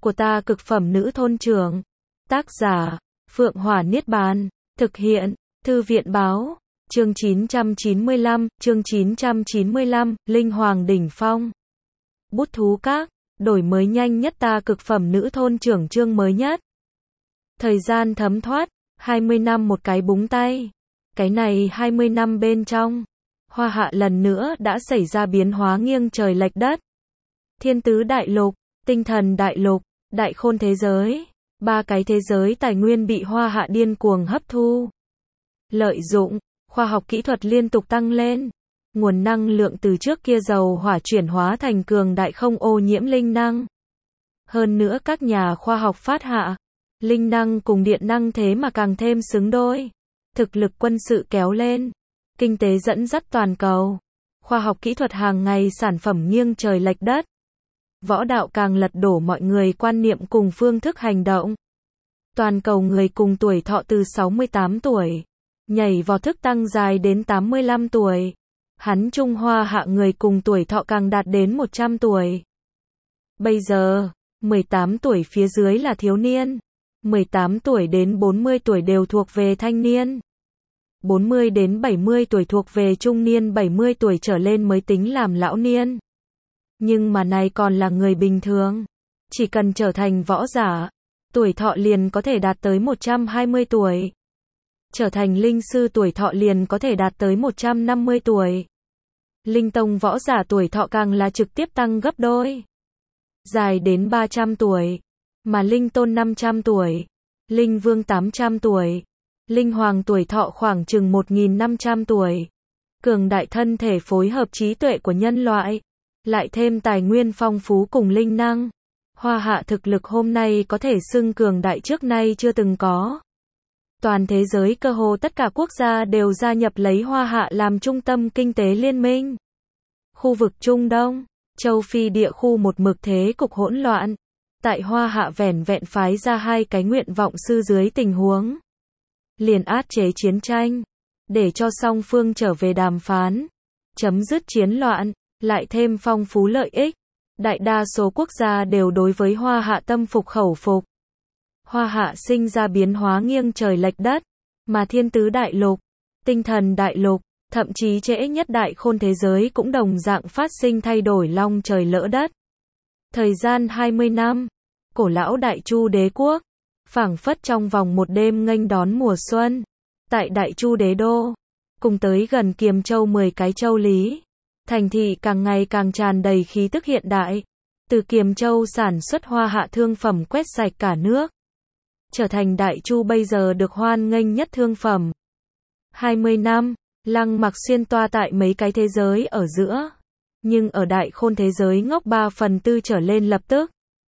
của ta cực phẩm nữ thôn trưởng. Tác giả, Phượng Hỏa Niết Bàn. Thực hiện, Thư viện Báo. Chương 995, Linh Hoàng Đỉnh Phong. Bút Thú Các, đổi mới nhanh nhất ta cực phẩm nữ thôn trưởng chương mới nhất. Thời gian thấm thoát, 20 năm một cái búng tay. Cái này 20 năm bên trong, Hoa Hạ lần nữa đã xảy ra biến hóa nghiêng trời lệch đất. Thiên tứ đại lục, tinh thần đại lục, đại khôn thế giới, ba cái thế giới tài nguyên bị Hoa Hạ điên cuồng hấp thu. Lợi dụng, khoa học kỹ thuật liên tục tăng lên. Nguồn năng lượng từ trước kia dầu hỏa chuyển hóa thành cường đại không ô nhiễm linh năng. Hơn nữa các nhà khoa học phát hạ, linh năng cùng điện năng thế mà càng thêm xứng đôi. Thực lực quân sự kéo lên, kinh tế dẫn dắt toàn cầu, khoa học kỹ thuật hàng ngày sản phẩm nghiêng trời lệch đất. Võ đạo càng lật đổ mọi người quan niệm cùng phương thức hành động. Toàn cầu người cùng tuổi thọ từ 68 tuổi, nhảy vọt thức tăng dài đến 85 tuổi. Hắn Trung Hoa Hạ người cùng tuổi thọ càng đạt đến 100 tuổi. Bây giờ, 18 tuổi phía dưới là thiếu niên, 18 tuổi đến 40 tuổi đều thuộc về thanh niên. 40 đến 70 tuổi thuộc về trung niên, 70 tuổi trở lên mới tính làm lão niên. Nhưng mà này còn là người bình thường. Chỉ cần trở thành võ giả, tuổi thọ liền có thể đạt tới 120 tuổi. Trở thành linh sư tuổi thọ liền có thể đạt tới 150 tuổi. Linh tông võ giả tuổi thọ càng là trực tiếp tăng gấp đôi. Dài đến 300 tuổi. Mà linh tôn 500 tuổi. Linh vương 800 tuổi. Linh hoàng tuổi thọ khoảng chừng 1.500 tuổi. Cường đại thân thể phối hợp trí tuệ của nhân loại. Lại thêm tài nguyên phong phú cùng linh năng. Hoa Hạ thực lực hôm nay có thể xưng cường đại trước nay chưa từng có. Toàn thế giới cơ hồ tất cả quốc gia đều gia nhập lấy Hoa Hạ làm trung tâm kinh tế liên minh. Khu vực Trung Đông, châu Phi địa khu một mực thế cục hỗn loạn. Tại Hoa Hạ vẻn vẹn phái ra 2 cái nguyện vọng sư dưới tình huống liền áp chế chiến tranh, để cho song phương trở về đàm phán, chấm dứt chiến loạn, lại thêm phong phú lợi ích. Đại đa số quốc gia đều đối với Hoa Hạ tâm phục khẩu phục. Hoa Hạ sinh ra biến hóa nghiêng trời lệch đất, mà thiên tứ đại lục, tinh thần đại lục, thậm chí trễ nhất đại khôn thế giới cũng đồng dạng phát sinh thay đổi long trời lỡ đất. Thời gian 20 năm, cổ lão Đại Chu đế quốc, phảng phất trong vòng một đêm nghênh đón mùa xuân. Tại Đại Chu đế đô, cùng tới gần Kiềm Châu 10 cái châu lý, thành thị càng ngày càng tràn đầy khí tức hiện đại. Từ Kiềm Châu sản xuất Hoa Hạ thương phẩm quét sạch cả nước, trở thành Đại Chu bây giờ được hoan nghênh nhất thương phẩm. 20 năm, Lăng Mặc xuyên toa tại mấy cái thế giới ở giữa, nhưng ở đại khôn thế giới ngốc 3/4 trở lên lập tức.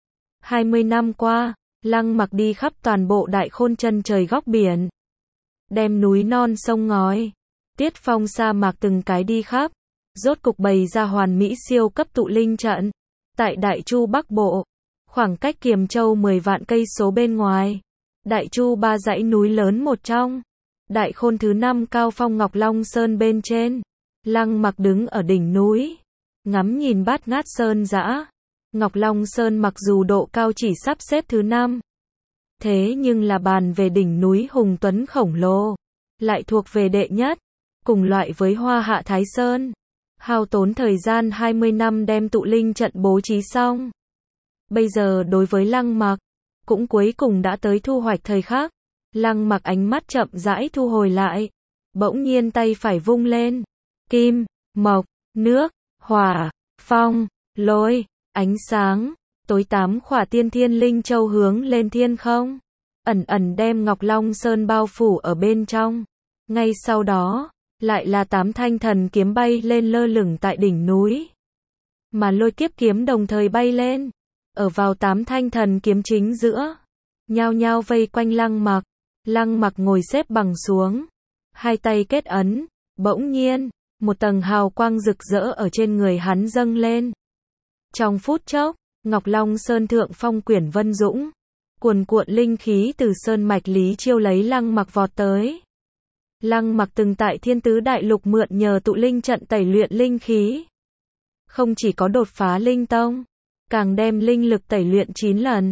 20 năm qua, Lăng Mặc đi khắp toàn bộ đại khôn chân trời góc biển, đem núi non sông ngói, tiết phong sa mạc từng cái đi khắp, rốt cục bày ra hoàn mỹ siêu cấp tụ linh trận. Tại Đại Chu Bắc Bộ, khoảng cách Kiềm Châu 10 vạn cây số bên ngoài, Đại Chu 3 dãy núi lớn một trong, đại khôn thứ 5 cao phong Ngọc Long Sơn bên trên, Lăng Mặc đứng ở đỉnh núi, ngắm nhìn bát ngát sơn dã. Ngọc Long Sơn mặc dù độ cao chỉ sắp xếp thứ 5, thế nhưng là bàn về đỉnh núi hùng tuấn khổng lồ, lại thuộc về đệ nhất, cùng loại với Hoa Hạ Thái Sơn. Hao tốn thời gian 20 năm đem tụ linh trận bố trí xong. Bây giờ đối với Lăng Mặc, cũng cuối cùng đã tới thu hoạch thời khắc. Lăng Mặc ánh mắt chậm rãi thu hồi lại, bỗng nhiên tay phải vung lên. Kim, mộc, nước, hỏa, phong, lôi, ánh sáng, tối 8 khỏa tiên thiên linh châu hướng lên thiên không, ẩn ẩn đem Ngọc Long Sơn bao phủ ở bên trong. Ngay sau đó, lại là 8 thanh thần kiếm bay lên lơ lửng tại đỉnh núi. Mà lôi kiếp kiếm đồng thời bay lên, ở vào 8 thanh thần kiếm chính giữa, nhao nhao vây quanh Lăng Mặc. Lăng Mặc ngồi xếp bằng xuống, hai tay kết ấn, bỗng nhiên, một tầng hào quang rực rỡ ở trên người hắn dâng lên. Trong phút chốc, Ngọc Long Sơn thượng phong quyển vân dũng, cuồn cuộn linh khí từ sơn mạch Lý Chiêu lấy Lăng Mặc vọt tới. Lăng Mặc từng tại thiên tứ đại lục mượn nhờ tụ linh trận tẩy luyện linh khí. Không chỉ có đột phá linh tông, càng đem linh lực tẩy luyện 9 lần.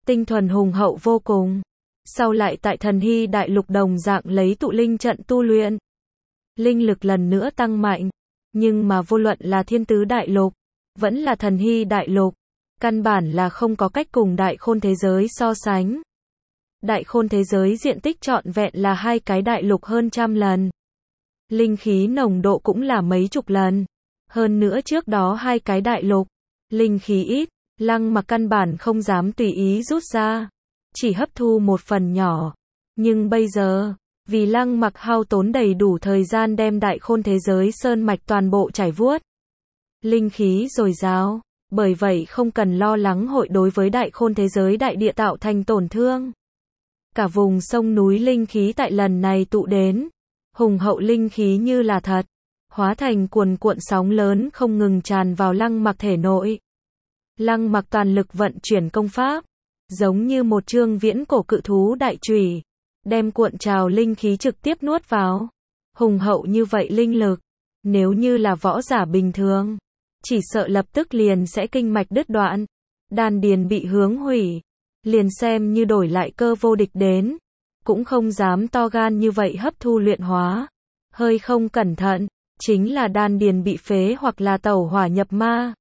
tinh thuần hùng hậu vô cùng. Sau lại tại Thần Hy Đại Lục đồng dạng lấy tụ linh trận tu luyện. Linh lực lần nữa tăng mạnh, nhưng mà vô luận là Thiên Tứ Đại Lục, vẫn là Thần Hy Đại Lục, căn bản là không có cách cùng Đại Khôn thế giới so sánh. Đại Khôn thế giới diện tích trọn vẹn là 2 cái đại lục hơn trăm lần. Linh khí nồng độ cũng là mấy chục lần. Hơn nữa trước đó 2 cái đại lục, linh khí ít, Lăng Mặc căn bản không dám tùy ý rút ra, chỉ hấp thu một phần nhỏ. Nhưng bây giờ, vì Lăng Mặc hao tốn đầy đủ thời gian đem Đại Khôn thế giới sơn mạch toàn bộ trải vuốt, linh khí dồi dào, bởi vậy không cần lo lắng hội đối với Đại Khôn thế giới đại địa tạo thành tổn thương. Cả vùng sông núi linh khí tại lần này tụ đến, hùng hậu linh khí như là thật, hóa thành cuồn cuộn sóng lớn không ngừng tràn vào Lăng Mặc thể nội. Lăng Mặc toàn lực vận chuyển công pháp, giống như một chương viễn cổ cự thú đại chùy, đem cuộn trào linh khí trực tiếp nuốt vào. Hùng hậu như vậy linh lực, nếu như là võ giả bình thường, chỉ sợ lập tức liền sẽ kinh mạch đứt đoạn, đan điền bị hướng hủy, liền xem như đổi lại Cơ Vô Địch đến, cũng không dám to gan như vậy hấp thu luyện hóa. Hơi không cẩn thận, chính là đan điền bị phế hoặc là tẩu hỏa nhập ma.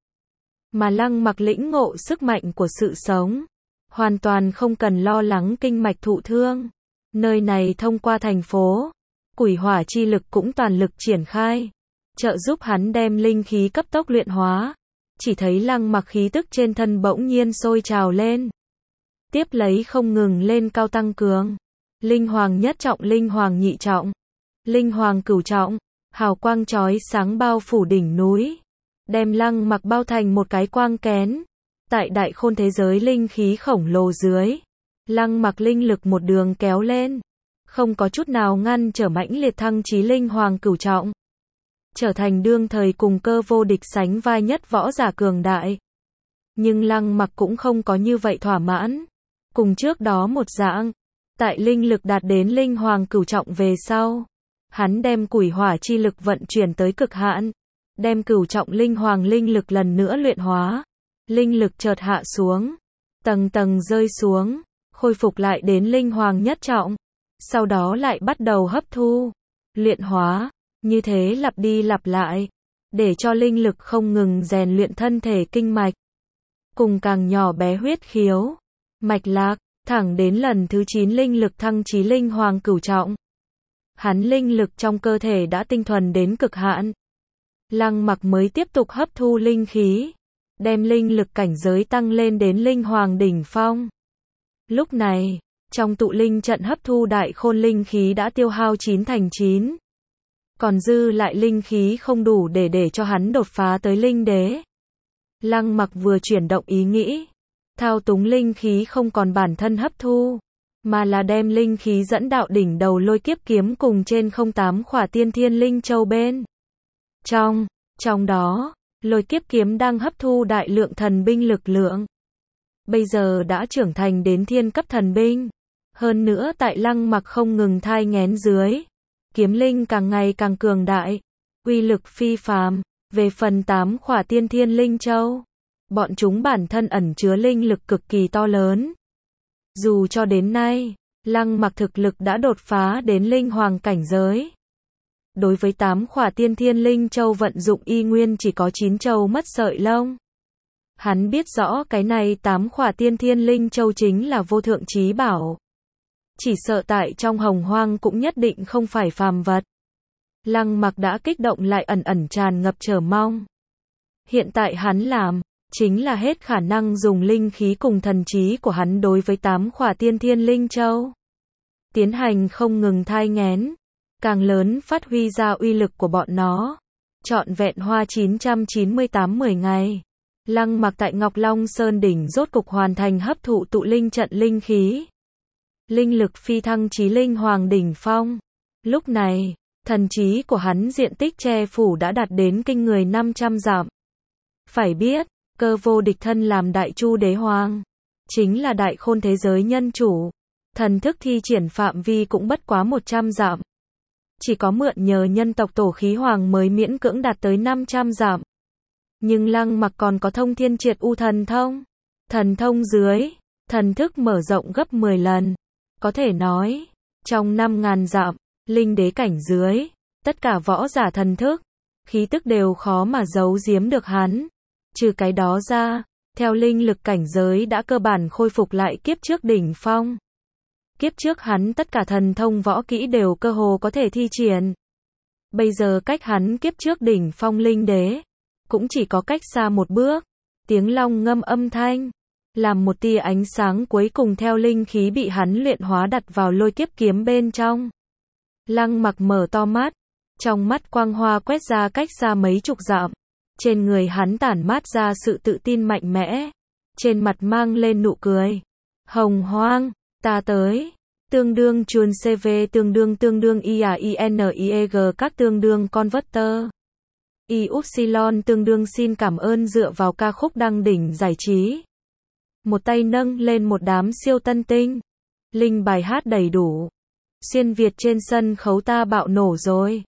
Mà Lăng Mặc lĩnh ngộ sức mạnh của sự sống, hoàn toàn không cần lo lắng kinh mạch thụ thương. Nơi này thông qua thành phố, quỷ hỏa chi lực cũng toàn lực triển khai, trợ giúp hắn đem linh khí cấp tốc luyện hóa. Chỉ thấy Lăng Mặc khí tức trên thân bỗng nhiên sôi trào lên, tiếp lấy không ngừng lên cao tăng cường. Linh Hoàng nhất trọng, Linh Hoàng nhị trọng, Linh Hoàng cửu trọng, hào quang chói sáng bao phủ đỉnh núi, đem Lăng Mặc bao thành một cái quang kén. Tại Đại Khôn thế giới linh khí khổng lồ dưới, Lăng Mặc linh lực một đường kéo lên, không có chút nào ngăn trở mãnh liệt thăng chí Linh Hoàng cửu trọng, trở thành đương thời cùng Cơ Vô Địch sánh vai nhất võ giả cường đại. Nhưng Lăng Mặc cũng không có như vậy thỏa mãn, cùng trước đó một dạng, tại linh lực đạt đến Linh Hoàng cửu trọng về sau, hắn đem quỷ hỏa chi lực vận chuyển tới cực hạn, đem cửu trọng Linh Hoàng linh lực lần nữa luyện hóa. Linh lực chợt hạ xuống, tầng tầng rơi xuống, khôi phục lại đến Linh Hoàng nhất trọng, sau đó lại bắt đầu hấp thu, luyện hóa, như thế lặp đi lặp lại, để cho linh lực không ngừng rèn luyện thân thể kinh mạch, cùng càng nhỏ bé huyết khiếu, mạch lạc, thẳng đến lần thứ 9 linh lực thăng chí Linh Hoàng cửu trọng. Hắn linh lực trong cơ thể đã tinh thuần đến cực hạn. Lăng Mặc mới tiếp tục hấp thu linh khí, đem linh lực cảnh giới tăng lên đến Linh Hoàng đỉnh phong. Lúc này, trong tụ linh trận hấp thu Đại Khôn linh khí đã tiêu hao 9 thành 9. Còn dư lại linh khí không đủ để cho hắn đột phá tới linh đế. Lăng Mặc vừa chuyển động ý nghĩ, thao túng linh khí không còn bản thân hấp thu, mà là đem linh khí dẫn đạo đỉnh đầu Lôi Kiếp kiếm cùng trên 08 khỏa Tiên Thiên Linh Châu bên. Trong đó, Lôi Kiếp kiếm đang hấp thu đại lượng thần binh lực lượng. Bây giờ đã trưởng thành đến thiên cấp thần binh. Hơn nữa tại Lăng Mặc không ngừng thai nghén dưới, kiếm linh càng ngày càng cường đại, uy lực phi phàm. Về phần 8 khỏa Tiên Thiên Linh Châu, bọn chúng bản thân ẩn chứa linh lực cực kỳ to lớn. Dù cho đến nay, Lăng Mặc thực lực đã đột phá đến Linh Hoàng cảnh giới. Đối với 8 khỏa Tiên Thiên Linh Châu vận dụng y nguyên chỉ có 9 châu mất sợi lông. Hắn biết rõ cái này 8 khỏa Tiên Thiên Linh Châu chính là vô thượng chí bảo. Chỉ sợ tại trong hồng hoang cũng nhất định không phải phàm vật. Lăng Mặc đã kích động lại ẩn ẩn tràn ngập chờ mong. Hiện tại hắn làm, chính là hết khả năng dùng linh khí cùng thần trí của hắn đối với 8 khỏa Tiên Thiên Linh Châu tiến hành không ngừng thai nghén, càng lớn phát huy ra uy lực của bọn nó. Trọn vẹn hoa 998 10 ngày, Lăng Mặc tại Ngọc Long Sơn đỉnh rốt cục hoàn thành hấp thụ tụ linh trận linh khí. Linh lực phi thăng chí Linh Hoàng đỉnh phong. Lúc này, thần trí của hắn diện tích che phủ đã đạt đến kinh người 500 dặm. Phải biết, Cơ Vô Địch thân làm Đại Chu Đế Hoàng, chính là Đại Khôn thế giới nhân chủ, thần thức thi triển phạm vi cũng bất quá 100 dặm. Chỉ có mượn nhờ nhân tộc tổ khí hoàng mới miễn cưỡng đạt tới 500 dặm. Nhưng Lăng Mặc còn có thông thiên triệt u thần thông. Thần thông dưới, thần thức mở rộng gấp 10 lần. Có thể nói, trong 5.000 dặm, linh đế cảnh dưới, tất cả võ giả thần thức, khí tức đều khó mà giấu giếm được hắn. Trừ cái đó ra, theo linh lực cảnh giới đã cơ bản khôi phục lại kiếp trước đỉnh phong. Kiếp trước hắn tất cả thần thông võ kỹ đều cơ hồ có thể thi triển. Bây giờ cách hắn kiếp trước đỉnh phong linh đế, cũng chỉ có cách xa một bước. Tiếng long ngâm âm thanh, làm một tia ánh sáng cuối cùng theo linh khí bị hắn luyện hóa đặt vào lôi kiếp kiếm bên trong. Lăng Mặc mở to mắt, trong mắt quang hoa quét ra cách xa mấy chục dặm. Trên người hắn tản mát ra sự tự tin mạnh mẽ, trên mặt mang lên nụ cười. Hồng Hoang, ta tới. Tương đương chuồn CV tương đương IAINIEG các tương đương converter. Y-upsilon tương đương xin cảm ơn dựa vào ca khúc đăng đỉnh giải trí. Một tay nâng lên một đám siêu tân tinh. Linh bài hát đầy đủ. Xuyên Việt trên sân khấu ta bạo nổ rồi.